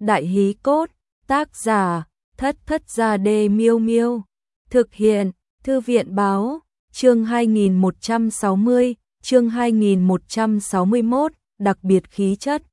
Đại hí cốt, tác giả, Thất Thất Gia Đê Miêu Miêu. Thực hiện, Thư viện báo, chương 2160, chương 2161, đặc biệt khí chất.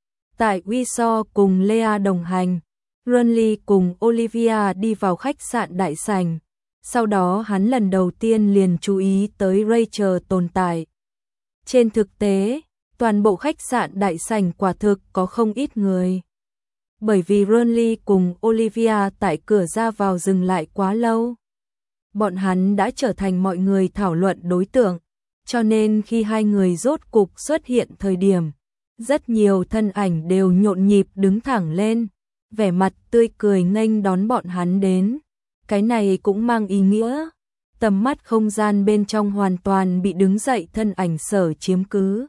Tại Windsor cùng Lea đồng hành, Renly cùng Olivia đi vào khách sạn đại sảnh. Sau đó hắn lần đầu tiên liền chú ý tới Rachel tồn tại. Trên thực tế, toàn bộ khách sạn đại sảnh quả thực có không ít người. Bởi vì Renly cùng Olivia tại cửa ra vào dừng lại quá lâu. Bọn hắn đã trở thành mọi người thảo luận đối tượng, cho nên khi hai người rốt cục xuất hiện thời điểm, rất nhiều thân ảnh đều nhộn nhịp đứng thẳng lên, vẻ mặt tươi cười nghênh đón bọn hắn đến. Cái này cũng mang ý nghĩa, tầm mắt không gian bên trong hoàn toàn bị đứng dậy thân ảnh sở chiếm cứ.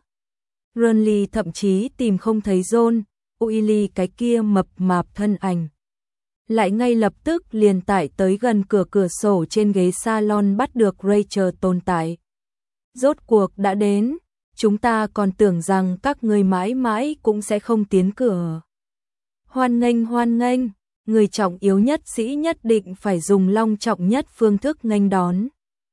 Renly thậm chí tìm không thấy John, Willy cái kia mập mạp thân ảnh. Lại ngay lập tức liền tải tới gần cửa sổ trên ghế salon bắt được Rachel tồn tại. Rốt cuộc đã đến, chúng ta còn tưởng rằng các ngươi mãi mãi cũng sẽ không tiến cửa. Hoan nghênh, người trọng yếu nhất sĩ nhất định phải dùng long trọng nhất phương thức nghênh đón.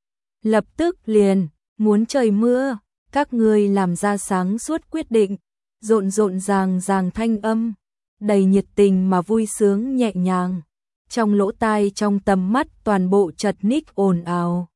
Lập tức liền, muốn trời mưa, các ngươi làm ra sáng suốt quyết định, rộn ràng thanh âm, đầy nhiệt tình mà vui sướng nhẹ nhàng. Trong lỗ tai trong tầm mắt toàn bộ chật ních ồn ào.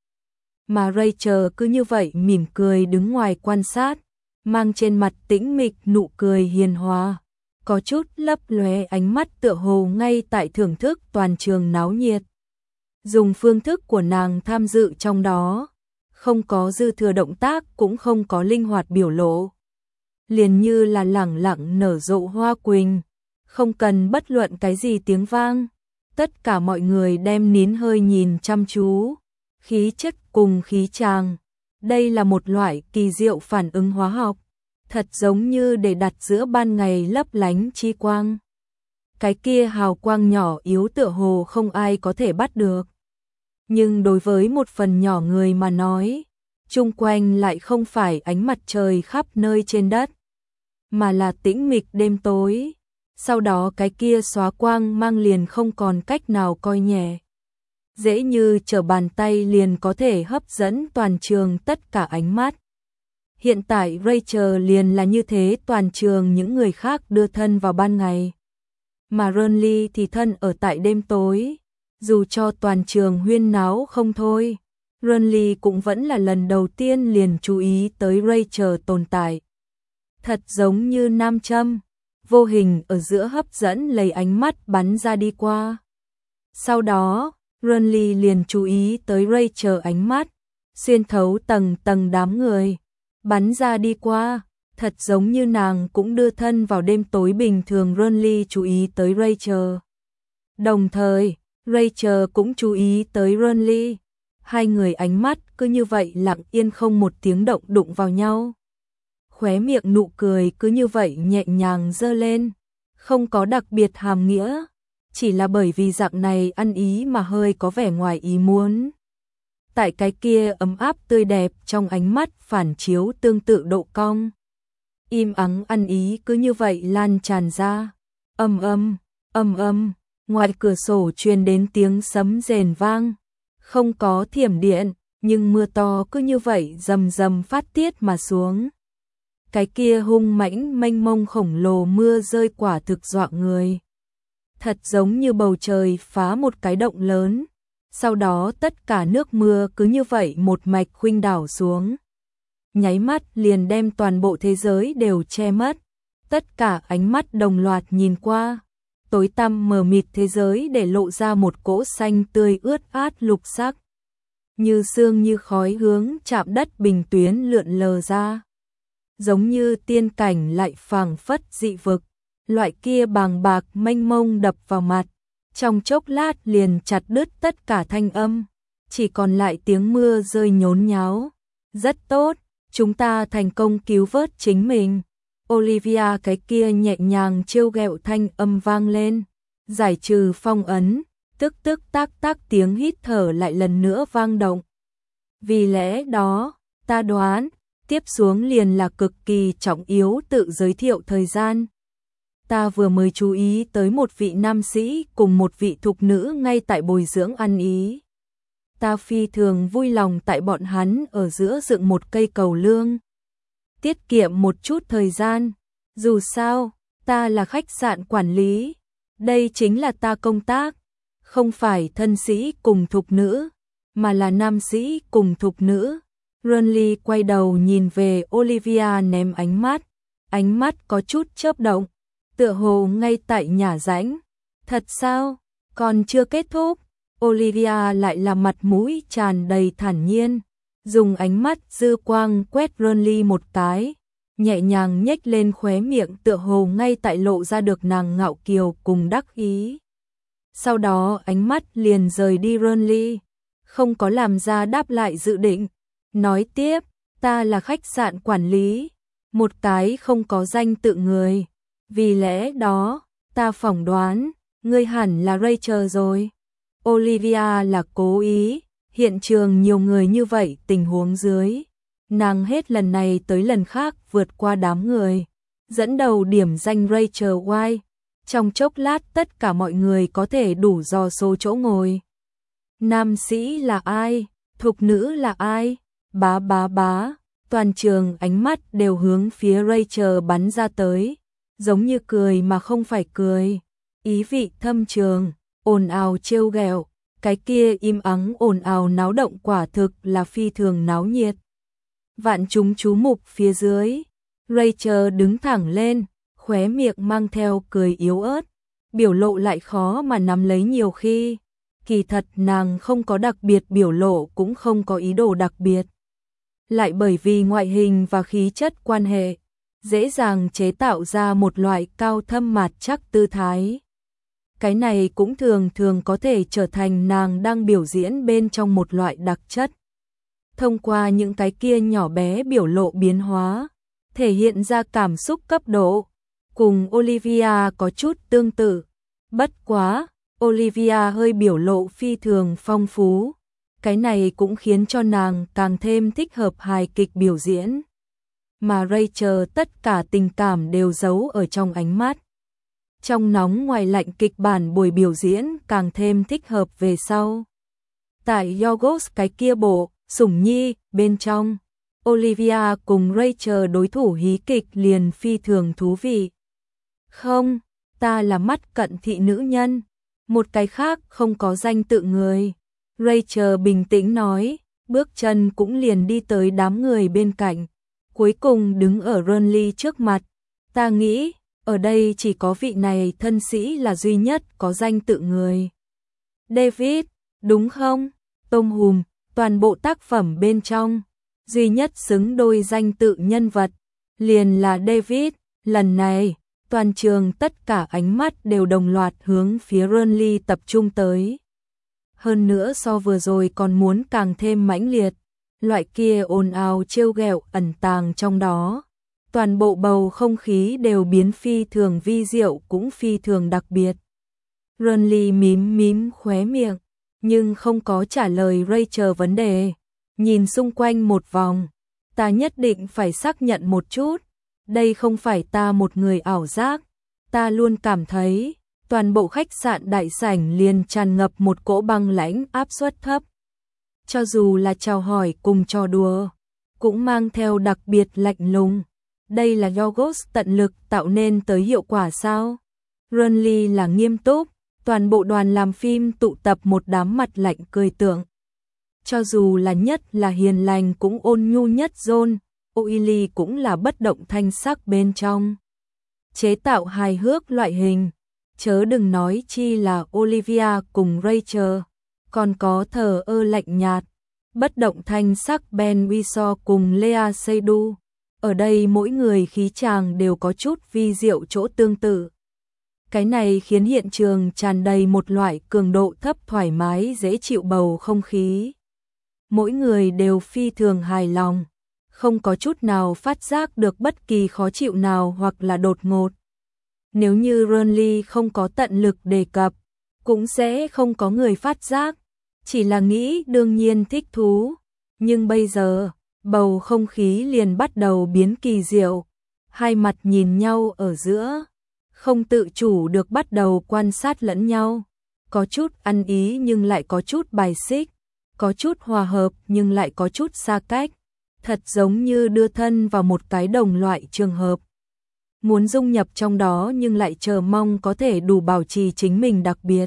Mà Rachel cứ như vậy mỉm cười đứng ngoài quan sát, mang trên mặt tĩnh mịch nụ cười hiền hòa, có chút lấp lóe ánh mắt tựa hồ ngay tại thưởng thức toàn trường náo nhiệt. Dùng phương thức của nàng tham dự trong đó, không có dư thừa động tác cũng không có linh hoạt biểu lộ. Liền như là lẳng lặng nở rộ hoa quỳnh, không cần bất luận cái gì tiếng vang. Tất cả mọi người đem nín hơi nhìn chăm chú, khí chất cùng khí chàng. Đây là một loại kỳ diệu phản ứng hóa học, thật giống như để đặt giữa ban ngày lấp lánh chi quang. Cái kia hào quang nhỏ yếu tựa hồ không ai có thể bắt được. Nhưng đối với một phần nhỏ người mà nói, chung quanh lại không phải ánh mặt trời khắp nơi trên đất, mà là tĩnh mịch đêm tối. Sau đó cái kia xóa quang mang liền không còn cách nào coi nhẹ. Dễ như trở bàn tay liền có thể hấp dẫn toàn trường tất cả ánh mắt. Hiện tại Rachel liền là như thế, toàn trường những người khác đưa thân vào ban ngày. Mà Renly thì thân ở tại đêm tối. Dù cho toàn trường huyên náo không thôi, Renly cũng vẫn là lần đầu tiên liền chú ý tới Rachel tồn tại. Thật giống như nam châm, vô hình ở giữa hấp dẫn lấy ánh mắt bắn ra đi qua. Sau đó, Renly liền chú ý tới Rachel ánh mắt, xuyên thấu tầng đám người, bắn ra đi qua, thật giống như nàng cũng đưa thân vào đêm tối bình thường. Renly chú ý tới Rachel. Đồng thời, Rachel cũng chú ý tới Renly. Hai người ánh mắt cứ như vậy lặng yên không một tiếng động đụng vào nhau. Khóe miệng nụ cười cứ như vậy nhẹ nhàng giơ lên, không có đặc biệt hàm nghĩa, chỉ là bởi vì dạng này ăn ý mà hơi có vẻ ngoài ý muốn. Tại cái kia ấm áp tươi đẹp trong ánh mắt phản chiếu tương tự độ cong. Im ắng ăn ý cứ như vậy lan tràn ra. Âm, ngoài cửa sổ truyền đến tiếng sấm rền vang, không có thiểm điện, nhưng mưa to cứ như vậy rầm phát tiết mà xuống. Cái kia hung mãnh mênh mông khổng lồ mưa rơi quả thực dọa người. Thật giống như bầu trời phá một cái động lớn, sau đó tất cả nước mưa cứ như vậy một mạch khuynh đảo xuống. Nháy mắt liền đem toàn bộ thế giới đều che mất, tất cả ánh mắt đồng loạt nhìn qua. Tối tăm mờ mịt thế giới để lộ ra một cỗ xanh tươi ướt át lục sắc. Như sương như khói hướng chạm đất bình tuyến lượn lờ ra. Giống như tiên cảnh lại phảng phất dị vực, loại kia bàng bạc mênh mông đập vào mặt, trong chốc lát liền chặt đứt tất cả thanh âm, chỉ còn lại tiếng mưa rơi nhốn nháo. Rất tốt, chúng ta thành công cứu vớt chính mình. Olivia cái kia nhẹ nhàng trêu ghẹo thanh âm vang lên, giải trừ phong ấn, tức tác tiếng hít thở lại lần nữa vang động. Vì lẽ đó, ta đoán tiếp xuống liền là cực kỳ trọng yếu tự giới thiệu thời gian. ta vừa mới chú ý tới một vị nam sĩ cùng một vị thục nữ ngay tại bồi dưỡng ăn ý. Ta phi thường vui lòng tại bọn hắn ở giữa dựng một cây cầu lương. Tiết kiệm một chút thời gian. Dù sao, ta là khách sạn quản lý. Đây chính là ta công tác. Không phải thân sĩ cùng thục nữ, mà là nam sĩ cùng thục nữ. Renly quay đầu nhìn về Olivia ném ánh mắt có chút chớp động, tựa hồ ngay tại nhả rãnh. Thật sao? Còn chưa kết thúc. Olivia lại là mặt mũi tràn đầy thản nhiên, dùng ánh mắt dư quang quét Renly một cái, nhẹ nhàng nhếch lên khóe miệng tựa hồ ngay tại lộ ra được nàng ngạo kiều cùng đắc ý. Sau đó ánh mắt liền rời đi Renly, không có làm ra đáp lại dự định. Nói tiếp, ta là khách sạn quản lý, một cái không có danh tự người. Vì lẽ đó, ta phỏng đoán, ngươi hẳn là Rachel rồi. Olivia là cố ý, hiện trường nhiều người như vậy tình huống dưới. Nàng hết lần này tới lần khác vượt qua đám người, dẫn đầu điểm danh Rachel White. Trong chốc lát tất cả mọi người có thể đủ dò số chỗ ngồi. Nam sĩ là ai? Thục nữ là ai? Bá. Toàn trường ánh mắt đều hướng phía Rachel bắn ra tới, giống như cười mà không phải cười. Ý vị thâm trường, ồn ào trêu ghẹo, cái kia im ắng ồn ào náo động quả thực là phi thường náo nhiệt. Vạn chúng chú mục phía dưới, Rachel đứng thẳng lên, khóe miệng mang theo cười yếu ớt, biểu lộ lại khó mà nắm lấy nhiều khi. Kỳ thật nàng không có đặc biệt biểu lộ cũng không có ý đồ đặc biệt. Lại bởi vì ngoại hình và khí chất quan hệ, dễ dàng chế tạo ra một loại cao thâm mạt chắc tư thái. Cái này cũng thường có thể trở thành nàng đang biểu diễn bên trong một loại đặc chất. Thông qua những cái kia nhỏ bé biểu lộ biến hóa, thể hiện ra cảm xúc cấp độ, cùng Olivia có chút tương tự. Bất quá, Olivia hơi biểu lộ phi thường phong phú, cái này cũng khiến cho nàng càng thêm thích hợp hài kịch biểu diễn. Mà Rachel tất cả tình cảm đều giấu ở trong ánh mắt. Trong nóng ngoài lạnh kịch bản buổi biểu diễn càng thêm thích hợp về sau. Tại Yorgos cái kia bộ, Sủng Nhi, bên trong, Olivia cùng Rachel đối thủ hí kịch liền phi thường thú vị. Không, ta là mắt cận thị nữ nhân, một cái khác không có danh tự người. Rachel bình tĩnh nói, bước chân cũng liền đi tới đám người bên cạnh, cuối cùng đứng ở Renly trước mặt. Ta nghĩ, ở đây chỉ có vị này thân sĩ là duy nhất có danh tự người. David, đúng không? Tom Hùm, toàn bộ tác phẩm bên trong, duy nhất xứng đôi danh tự nhân vật, liền là David. Lần này, toàn trường tất cả ánh mắt đều đồng loạt hướng phía Renly tập trung tới. Hơn nữa so vừa rồi còn muốn càng thêm mãnh liệt, loại kia ồn ào trêu ghẹo ẩn tàng trong đó. Toàn bộ bầu không khí đều biến phi thường vi diệu cũng phi thường đặc biệt. Renly mím khóe miệng, nhưng không có trả lời Rachel vấn đề. Nhìn xung quanh một vòng, ta nhất định phải xác nhận một chút. Đây không phải ta một người ảo giác. Ta luôn cảm thấy, toàn bộ khách sạn đại sảnh liền tràn ngập một cỗ băng lãnh áp suất thấp. Cho dù là chào hỏi cùng trò đùa, cũng mang theo đặc biệt lạnh lùng. Đây là Yorgos tận lực tạo nên tới hiệu quả sao? Renly là nghiêm túc, toàn bộ đoàn làm phim tụ tập một đám mặt lạnh cười tượng. Cho dù là nhất là hiền lành cũng ôn nhu nhất John, Oily cũng là bất động thanh sắc bên trong. Chế tạo hài hước loại hình, chớ đừng nói chi là Olivia cùng Rachel, còn có thờ ơ lạnh nhạt, bất động thanh sắc Ben Whishaw cùng Lea Seydoux. Ở đây mỗi người khí chàng đều có chút vi diệu chỗ tương tự. Cái này khiến hiện trường tràn đầy một loại cường độ thấp thoải mái dễ chịu bầu không khí. Mỗi người đều phi thường hài lòng, không có chút nào phát giác được bất kỳ khó chịu nào hoặc là đột ngột. Nếu như Renly không có tận lực đề cập, cũng sẽ không có người phát giác, chỉ là nghĩ đương nhiên thích thú. Nhưng bây giờ, bầu không khí liền bắt đầu biến kỳ diệu, hai mặt nhìn nhau ở giữa, không tự chủ được bắt đầu quan sát lẫn nhau, có chút ăn ý nhưng lại có chút bài xích, có chút hòa hợp nhưng lại có chút xa cách, thật giống như đưa thân vào một cái đồng loại trường hợp. Muốn dung nhập trong đó nhưng lại chờ mong có thể đủ bảo trì chính mình đặc biệt.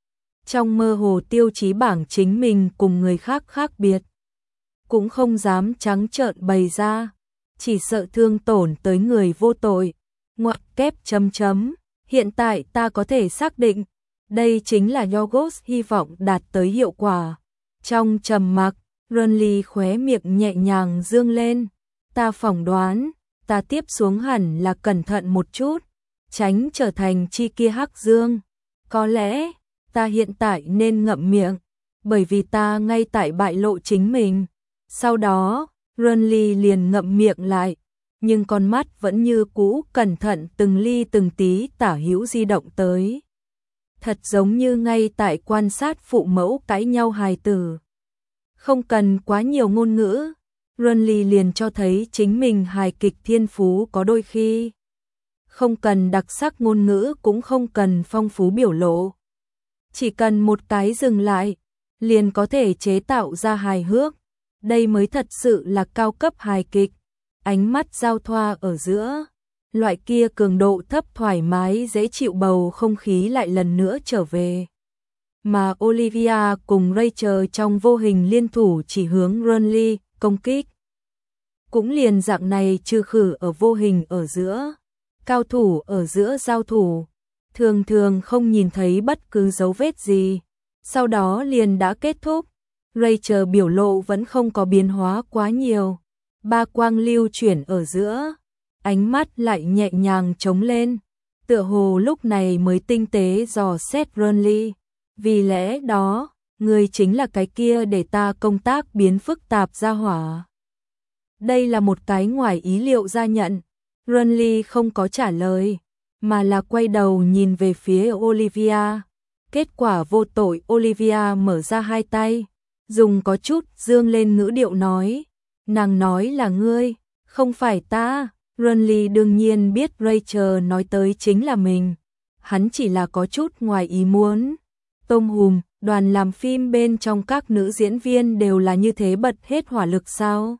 Trong mơ hồ tiêu chí bảng chính mình cùng người khác khác biệt. Cũng không dám trắng trợn bày ra, chỉ sợ thương tổn tới người vô tội. Ngoặc kép chấm chấm, hiện tại ta có thể xác định, đây chính là Yorgos hy vọng đạt tới hiệu quả. Trong trầm mặc, Renly khóe miệng nhẹ nhàng dương lên, ta phỏng đoán, ta tiếp xuống hẳn là cẩn thận một chút, tránh trở thành chi kia hắc dương. Có lẽ, ta hiện tại nên ngậm miệng, bởi vì ta ngay tại bại lộ chính mình. Sau đó, Renly liền ngậm miệng lại, nhưng con mắt vẫn như cũ cẩn thận từng ly từng tí tả hữu di động tới. Thật giống như ngay tại quan sát phụ mẫu cãi nhau hài tử. Không cần quá nhiều ngôn ngữ, Renly liền cho thấy chính mình hài kịch thiên phú có đôi khi. Không cần đặc sắc ngôn ngữ cũng không cần phong phú biểu lộ. Chỉ cần một cái dừng lại, liền có thể chế tạo ra hài hước. Đây mới thật sự là cao cấp hài kịch. Ánh mắt giao thoa ở giữa, loại kia cường độ thấp thoải mái dễ chịu bầu không khí lại lần nữa trở về. Mà Olivia cùng Rachel trong vô hình liên thủ chỉ hướng Renly công kích. Cũng liền dạng này trừ khử ở vô hình ở giữa. Cao thủ ở giữa giao thủ, thường thường không nhìn thấy bất cứ dấu vết gì. Sau đó liền đã kết thúc. Rachel biểu lộ vẫn không có biến hóa quá nhiều. Ba quang lưu chuyển ở giữa, ánh mắt lại nhẹ nhàng trống lên, tựa hồ lúc này mới tinh tế dò xét Renly. Vì lẽ đó, người chính là cái kia để ta công tác biến phức tạp ra hỏa. Đây là một cái ngoài ý liệu ra nhận. Renly không có trả lời, mà là quay đầu nhìn về phía Olivia. Kết quả vô tội, Olivia mở ra hai tay, dùng có chút dương lên ngữ điệu nói. Nàng nói là ngươi, không phải ta. Renly đương nhiên biết Rachel nói tới chính là mình. Hắn chỉ là có chút ngoài ý muốn. Tôm hùm, đoàn làm phim bên trong các nữ diễn viên đều là như thế bật hết hỏa lực sao?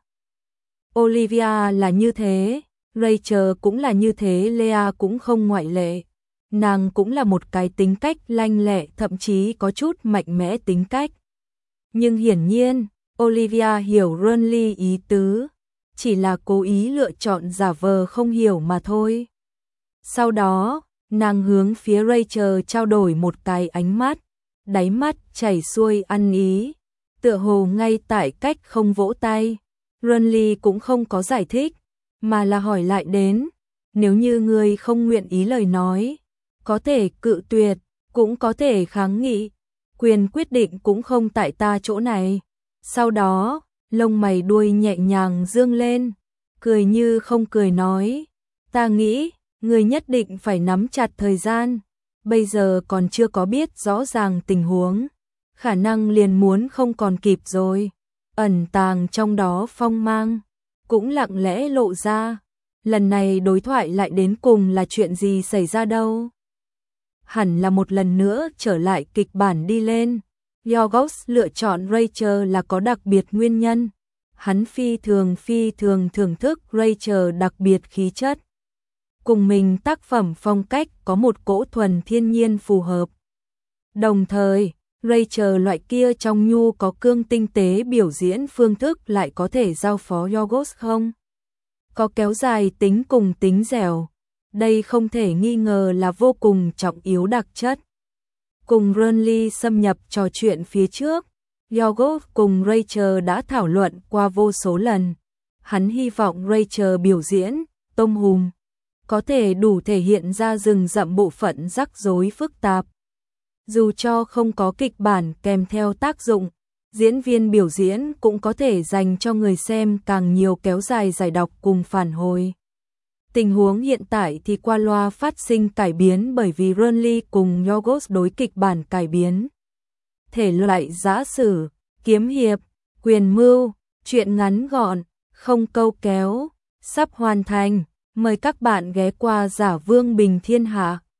Olivia là như thế, Rachel cũng là như thế, Lea cũng không ngoại lệ. Nàng cũng là một cái tính cách lanh lẹ, thậm chí có chút mạnh mẽ tính cách. Nhưng hiển nhiên, Olivia hiểu Renly ý tứ, chỉ là cố ý lựa chọn giả vờ không hiểu mà thôi. Sau đó, nàng hướng phía Rachel trao đổi một cái ánh mắt, đáy mắt chảy xuôi ăn ý, tựa hồ ngay tại cách không vỗ tay. Renly cũng không có giải thích, mà là hỏi lại đến, nếu như ngươi không nguyện ý lời nói, có thể cự tuyệt, cũng có thể kháng nghị, quyền quyết định cũng không tại ta chỗ này. Sau đó, lông mày đuôi nhẹ nhàng dương lên, cười như không cười nói, ta nghĩ, ngươi nhất định phải nắm chặt thời gian, bây giờ còn chưa có biết rõ ràng tình huống, khả năng liền muốn không còn kịp rồi. Ẩn tàng trong đó phong mang, cũng lặng lẽ lộ ra, lần này đối thoại lại đến cùng là chuyện gì xảy ra đâu. Hẳn là một lần nữa trở lại kịch bản đi lên. Yorgos lựa chọn Rachel là có đặc biệt nguyên nhân. Hắn phi thường thưởng thức Rachel đặc biệt khí chất. Cùng mình tác phẩm phong cách có một cỗ thuần thiên nhiên phù hợp. Đồng thời, Rachel loại kia trong nhu có cương tinh tế biểu diễn phương thức lại có thể giao phó Yorgos không? Có kéo dài tính cùng tính dẻo. Đây không thể nghi ngờ là vô cùng trọng yếu đặc chất. Cùng Renly xâm nhập trò chuyện phía trước, Yorgos cùng Rachel đã thảo luận qua vô số lần. Hắn hy vọng Rachel biểu diễn, tôm hùm, có thể đủ thể hiện ra rừng rậm bộ phận rắc rối phức tạp. Dù cho không có kịch bản kèm theo tác dụng, diễn viên biểu diễn cũng có thể dành cho người xem càng nhiều kéo dài giải đọc cùng phản hồi. Tình huống hiện tại thì qua loa phát sinh cải biến bởi vì Renly cùng Yorgos đối kịch bản cải biến. Thể loại giã sử, kiếm hiệp, quyền mưu, truyện ngắn gọn, không câu kéo, sắp hoàn thành. Mời các bạn ghé qua Giả Vương Bình Thiên Hạ.